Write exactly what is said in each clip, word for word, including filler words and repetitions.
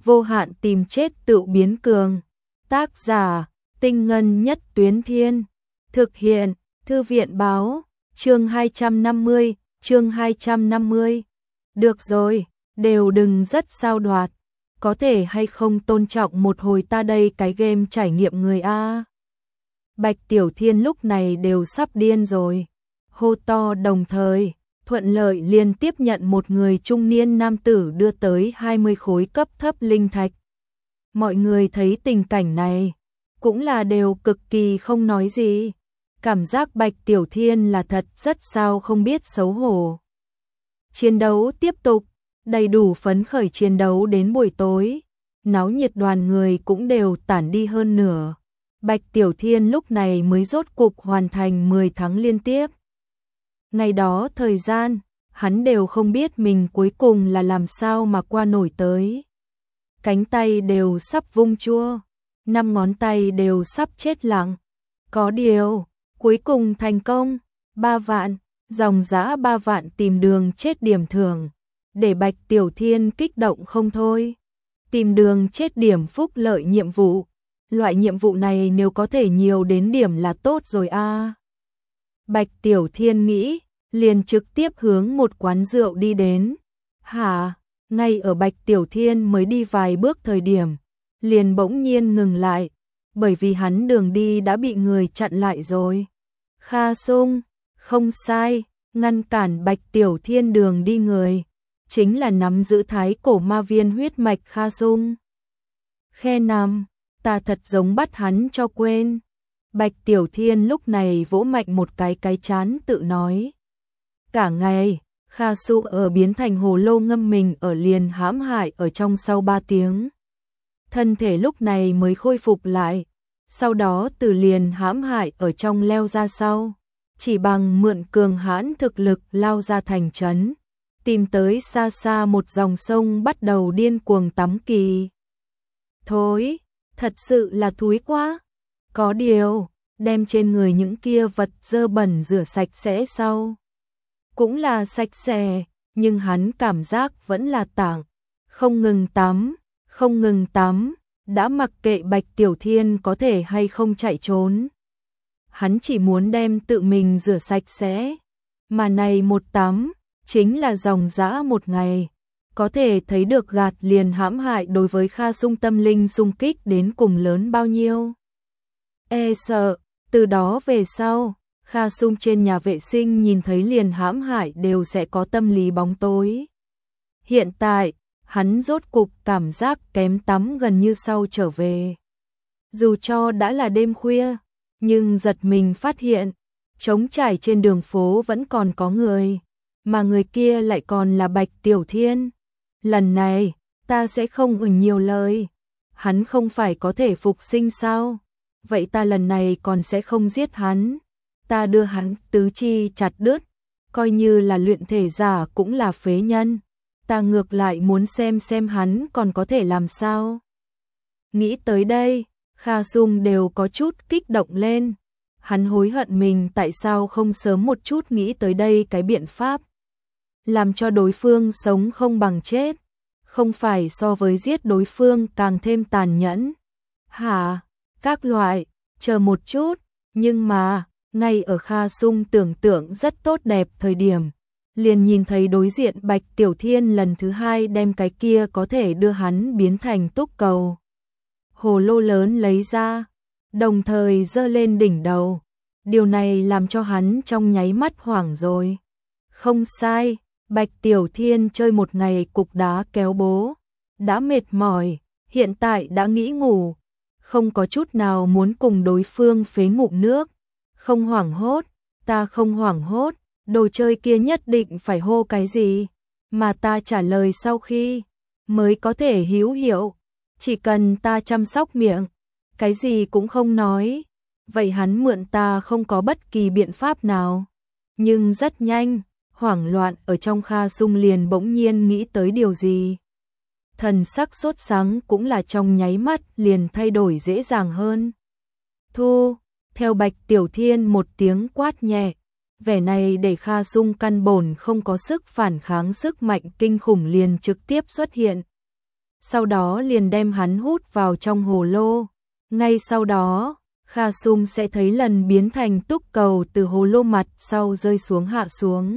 vô hạn tìm chết tự biến cường. Tác giả, Tinh Ngân Nhất Tuyến Thiên. Thực hiện, Thư viện báo, chương hai trăm năm mươi, chương hai trăm năm mươi. Được rồi, đều đừng rất sao đoạt. Có thể hay không tôn trọng một hồi ta đây cái game trải nghiệm người A. Bạch Tiểu Thiên lúc này đều sắp điên rồi. Hô to đồng thời, thuận lợi liên tiếp nhận một người trung niên nam tử đưa tới hai mươi khối cấp thấp linh thạch. Mọi người thấy tình cảnh này, cũng là đều cực kỳ không nói gì. Cảm giác Bạch Tiểu Thiên là thật rất sao không biết xấu hổ. Chiến đấu tiếp tục, đầy đủ phấn khởi chiến đấu đến buổi tối. Náo nhiệt đoàn người cũng đều tản đi hơn nửa. Bạch Tiểu Thiên lúc này mới rốt cục hoàn thành mười tháng liên tiếp. Ngày đó thời gian, hắn đều không biết mình cuối cùng là làm sao mà qua nổi tới. Cánh tay đều sắp vung chua, năm ngón tay đều sắp chết lặng. Có điều, cuối cùng thành công, ba vạn, dòng dã ba vạn tìm đường chết điểm thưởng, để Bạch Tiểu Thiên kích động không thôi. Tìm đường chết điểm phúc lợi nhiệm vụ, loại nhiệm vụ này nếu có thể nhiều đến điểm là tốt rồi a. À. Bạch Tiểu Thiên nghĩ, liền trực tiếp hướng một quán rượu đi đến. Hả? Ngay ở Bạch Tiểu Thiên mới đi vài bước thời điểm, liền bỗng nhiên ngừng lại, bởi vì hắn đường đi đã bị người chặn lại rồi. Kha Sung, không sai, ngăn cản Bạch Tiểu Thiên đường đi người, chính là nắm giữ thái cổ ma viên huyết mạch Kha Sung. Khe nằm, ta thật giống bắt hắn cho quên. Bạch Tiểu Thiên lúc này vỗ mạnh một cái cái chán tự nói. Cả ngày, Kha Su ở biến thành hồ lô ngâm mình ở liền hãm hại ở trong sau ba tiếng. Thân thể lúc này mới khôi phục lại, sau đó từ liền hãm hại ở trong leo ra sau. Chỉ bằng mượn cường hãn thực lực lao ra thành trấn, tìm tới xa xa một dòng sông bắt đầu điên cuồng tắm kỳ. Thối, thật sự là thúi quá. Có điều, đem trên người những kia vật dơ bẩn rửa sạch sẽ sau. Cũng là sạch sẽ, nhưng hắn cảm giác vẫn là tảng. Không ngừng tắm, không ngừng tắm, đã mặc kệ Bạch Tiểu Thiên có thể hay không chạy trốn. Hắn chỉ muốn đem tự mình rửa sạch sẽ. Mà này một tắm, chính là dòng dã một ngày. Có thể thấy được gạt liền hãm hại đối với Kha Sung tâm linh xung kích đến cùng lớn bao nhiêu. E sợ, từ đó về sau, Kha Sung trên nhà vệ sinh nhìn thấy liền hãm hại đều sẽ có tâm lý bóng tối. Hiện tại, hắn rốt cục cảm giác kém tắm gần như sau trở về. Dù cho đã là đêm khuya, nhưng giật mình phát hiện, trống trải trên đường phố vẫn còn có người, mà người kia lại còn là Bạch Tiểu Thiên. Lần này, ta sẽ không ửng nhiều lời. Hắn không phải có thể phục sinh sao? Vậy ta lần này còn sẽ không giết hắn. Ta đưa hắn tứ chi chặt đứt, coi như là luyện thể giả cũng là phế nhân. Ta ngược lại muốn xem xem hắn còn có thể làm sao. Nghĩ tới đây, Kha Sung đều có chút kích động lên. Hắn hối hận mình tại sao không sớm một chút nghĩ tới đây cái biện pháp. Làm cho đối phương sống không bằng chết, không phải so với giết đối phương càng thêm tàn nhẫn. Hả? Các loại, chờ một chút, nhưng mà, ngay ở Kha Sung tưởng tượng rất tốt đẹp thời điểm, liền nhìn thấy đối diện Bạch Tiểu Thiên lần thứ hai đem cái kia có thể đưa hắn biến thành túc cầu. Hồ lô lớn lấy ra, đồng thời giơ lên đỉnh đầu. Điều này làm cho hắn trong nháy mắt hoảng rồi. Không sai, Bạch Tiểu Thiên chơi một ngày cục đá kéo bố, đã mệt mỏi, hiện tại đã nghĩ ngủ, không có chút nào muốn cùng đối phương phế ngụm nước. Không hoảng hốt, ta không hoảng hốt, đồ chơi kia nhất định phải hô cái gì, mà ta trả lời sau khi, mới có thể hữu hiệu, chỉ cần ta chăm sóc miệng, cái gì cũng không nói, vậy hắn mượn ta không có bất kỳ biện pháp nào. Nhưng rất nhanh, hoảng loạn ở trong Kha Sung liền bỗng nhiên nghĩ tới điều gì. Thần sắc sốt sắng cũng là trong nháy mắt liền thay đổi dễ dàng hơn. Thu, theo Bạch Tiểu Thiên một tiếng quát nhẹ, vẻ này để Kha Sung căn bổn không có sức phản kháng sức mạnh kinh khủng liền trực tiếp xuất hiện. sau đó liền đem hắn hút vào trong hồ lô. Ngay sau đó, Kha Sung sẽ thấy lần biến thành túc cầu từ hồ lô mặt sau rơi xuống hạ xuống.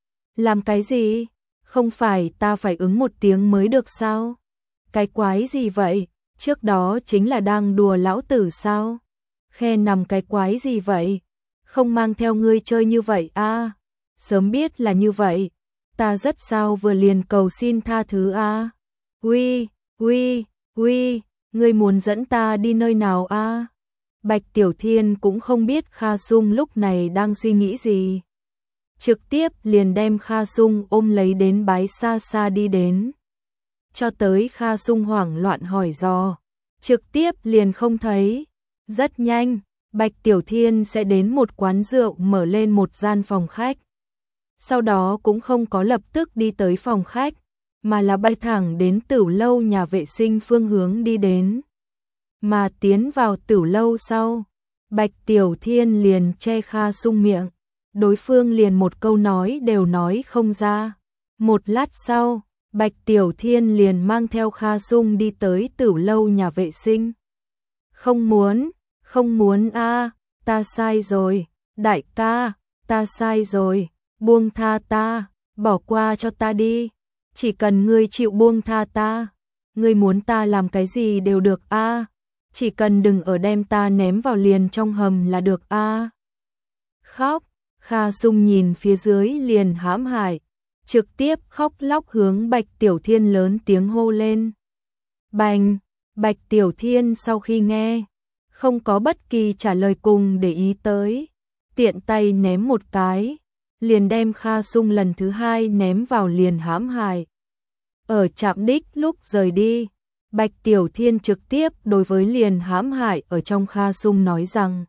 Làm cái gì? Không phải ta phải ứng một tiếng mới được sao? Cái quái gì vậy? Trước đó chính là đang đùa lão tử sao? Khe nằm cái quái gì vậy? Không mang theo ngươi chơi như vậy a? Sớm biết là như vậy, ta rất sao vừa liền cầu xin tha thứ a. Uy, uy, uy, ngươi muốn dẫn ta đi nơi nào a? Bạch Tiểu Thiên cũng không biết Kha Sung lúc này đang suy nghĩ gì. Trực tiếp liền đem Kha Sung ôm lấy đến bái xa xa đi đến. Cho tới Kha Sung hoảng loạn hỏi dò, trực tiếp liền không thấy. Rất nhanh, Bạch Tiểu Thiên sẽ đến một quán rượu mở lên một gian phòng khách. Sau đó cũng không có lập tức đi tới phòng khách, mà là bay thẳng đến Tửu lâu nhà vệ sinh phương hướng đi đến. Mà tiến vào Tửu lâu sau, Bạch Tiểu Thiên liền che Kha Sung miệng, đối phương liền một câu nói đều nói không ra. Một lát sau, Bạch Tiểu Thiên liền mang theo Kha Sung đi tới Tửu lâu nhà vệ sinh. Không muốn, không muốn a, ta sai rồi, đại ca, ta sai rồi, buông tha ta, bỏ qua cho ta đi, chỉ cần ngươi chịu buông tha ta, ngươi muốn ta làm cái gì đều được a, chỉ cần đừng ở đem ta ném vào liền trong hầm là được a. Khóc, Kha Sung nhìn phía dưới liền hãm hại, trực tiếp khóc lóc hướng Bạch Tiểu Thiên lớn tiếng hô lên. Bành, Bạch Tiểu Thiên sau khi nghe, không có bất kỳ trả lời cùng để ý tới, tiện tay ném một cái, liền đem Kha Sung lần thứ hai ném vào liền hãm hại. Ở trạm đích lúc rời đi, Bạch Tiểu Thiên trực tiếp đối với liền hãm hại ở trong Kha Sung nói rằng,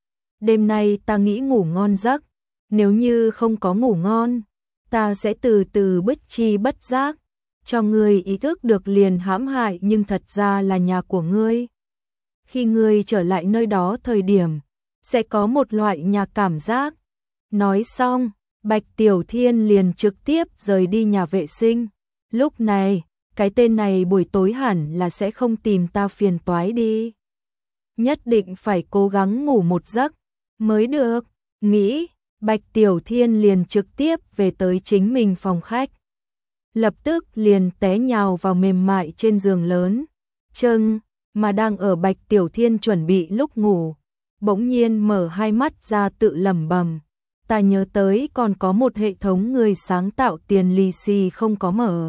đêm nay ta nghĩ ngủ ngon giấc, nếu như không có ngủ ngon, ta sẽ từ từ bất chi bất giác, cho ngươi ý thức được liền hãm hại nhưng thật ra là nhà của ngươi. Khi ngươi trở lại nơi đó thời điểm, sẽ có một loại nhà cảm giác. Nói xong, Bạch Tiểu Thiên liền trực tiếp rời đi nhà vệ sinh. Lúc này, cái tên này buổi tối hẳn là sẽ không tìm ta phiền toái đi. Nhất định phải cố gắng ngủ một giấc mới được. Nghĩ, Bạch Tiểu Thiên liền trực tiếp về tới chính mình phòng khách. Lập tức liền té nhào vào mềm mại trên giường lớn. Chưng, mà đang ở Bạch Tiểu Thiên chuẩn bị lúc ngủ, bỗng nhiên mở hai mắt ra tự lẩm bẩm, ta nhớ tới còn có một hệ thống người sáng tạo tiền lì xì không có mở.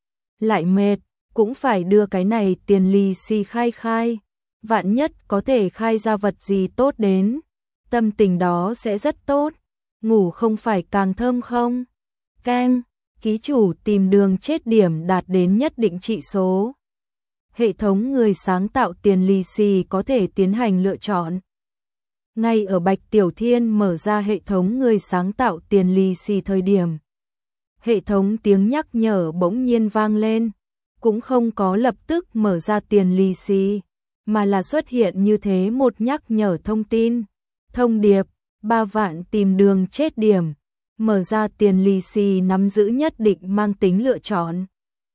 Lại mệt, cũng phải đưa cái này tiền lì xì khai khai, vạn nhất có thể khai ra vật gì tốt đến, tâm tình đó sẽ rất tốt, ngủ không phải càng thơm không? Keng, ký chủ tìm đường chết điểm đạt đến nhất định trị số. Hệ thống người sáng tạo tiền lì xì có thể tiến hành lựa chọn. Ngay ở Bạch Tiểu Thiên mở ra hệ thống người sáng tạo tiền lì xì thời điểm, hệ thống tiếng nhắc nhở bỗng nhiên vang lên, cũng không có lập tức mở ra tiền lì xì, mà là xuất hiện như thế một nhắc nhở thông tin. Thông điệp, ba vạn tìm đường chết điểm, mở ra tiền lì xì nắm giữ nhất định mang tính lựa chọn.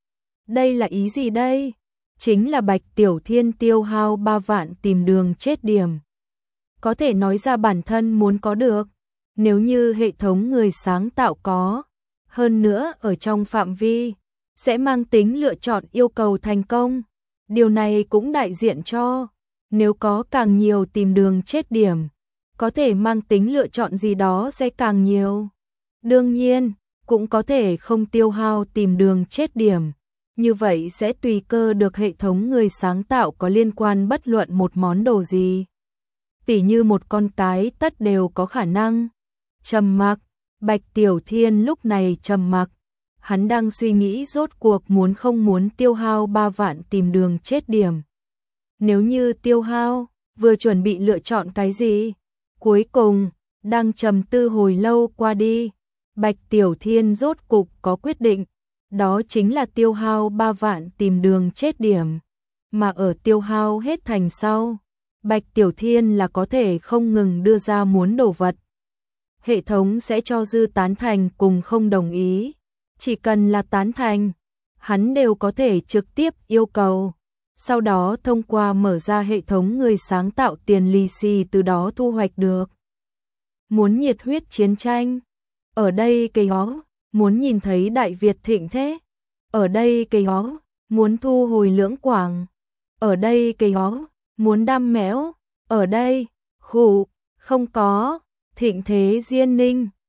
Đây là ý gì đây? Chính là Bạch Tiểu Thiên tiêu hao ba vạn tìm đường chết điểm. Có thể nói ra bản thân muốn có được, nếu như hệ thống người sáng tạo có, hơn nữa ở trong phạm vi, sẽ mang tính lựa chọn yêu cầu thành công. Điều này cũng đại diện cho, nếu có càng nhiều tìm đường chết điểm, có thể mang tính lựa chọn gì đó sẽ càng nhiều. Đương nhiên, cũng có thể không tiêu hao tìm đường chết điểm. Như vậy sẽ tùy cơ được hệ thống người sáng tạo có liên quan bất luận một món đồ gì. Tỉ như một con cái tất đều có khả năng. Trầm mặc, Bạch Tiểu Thiên lúc này trầm mặc. Hắn đang suy nghĩ rốt cuộc muốn không muốn tiêu hao ba vạn tìm đường chết điểm. Nếu như tiêu hao, vừa chuẩn bị lựa chọn cái gì? Cuối cùng, đang trầm tư hồi lâu qua đi, Bạch Tiểu Thiên rốt cục có quyết định. Đó chính là tiêu hao ba vạn tìm đường chết điểm. Mà ở tiêu hao hết thành sau, Bạch Tiểu Thiên là có thể không ngừng đưa ra muốn đồ vật. Hệ thống sẽ cho dư tán thành cùng không đồng ý. Chỉ cần là tán thành, hắn đều có thể trực tiếp yêu cầu. Sau đó thông qua mở ra hệ thống người sáng tạo tiền lì xì từ đó thu hoạch được. Muốn nhiệt huyết chiến tranh? Ở đây cây ó, muốn nhìn thấy Đại Việt thịnh thế? Ở đây cây ó, muốn thu hồi Lưỡng Quảng? Ở đây cây ó, muốn đam mẽo? Ở đây, khụ, không có, thịnh thế Diên Ninh.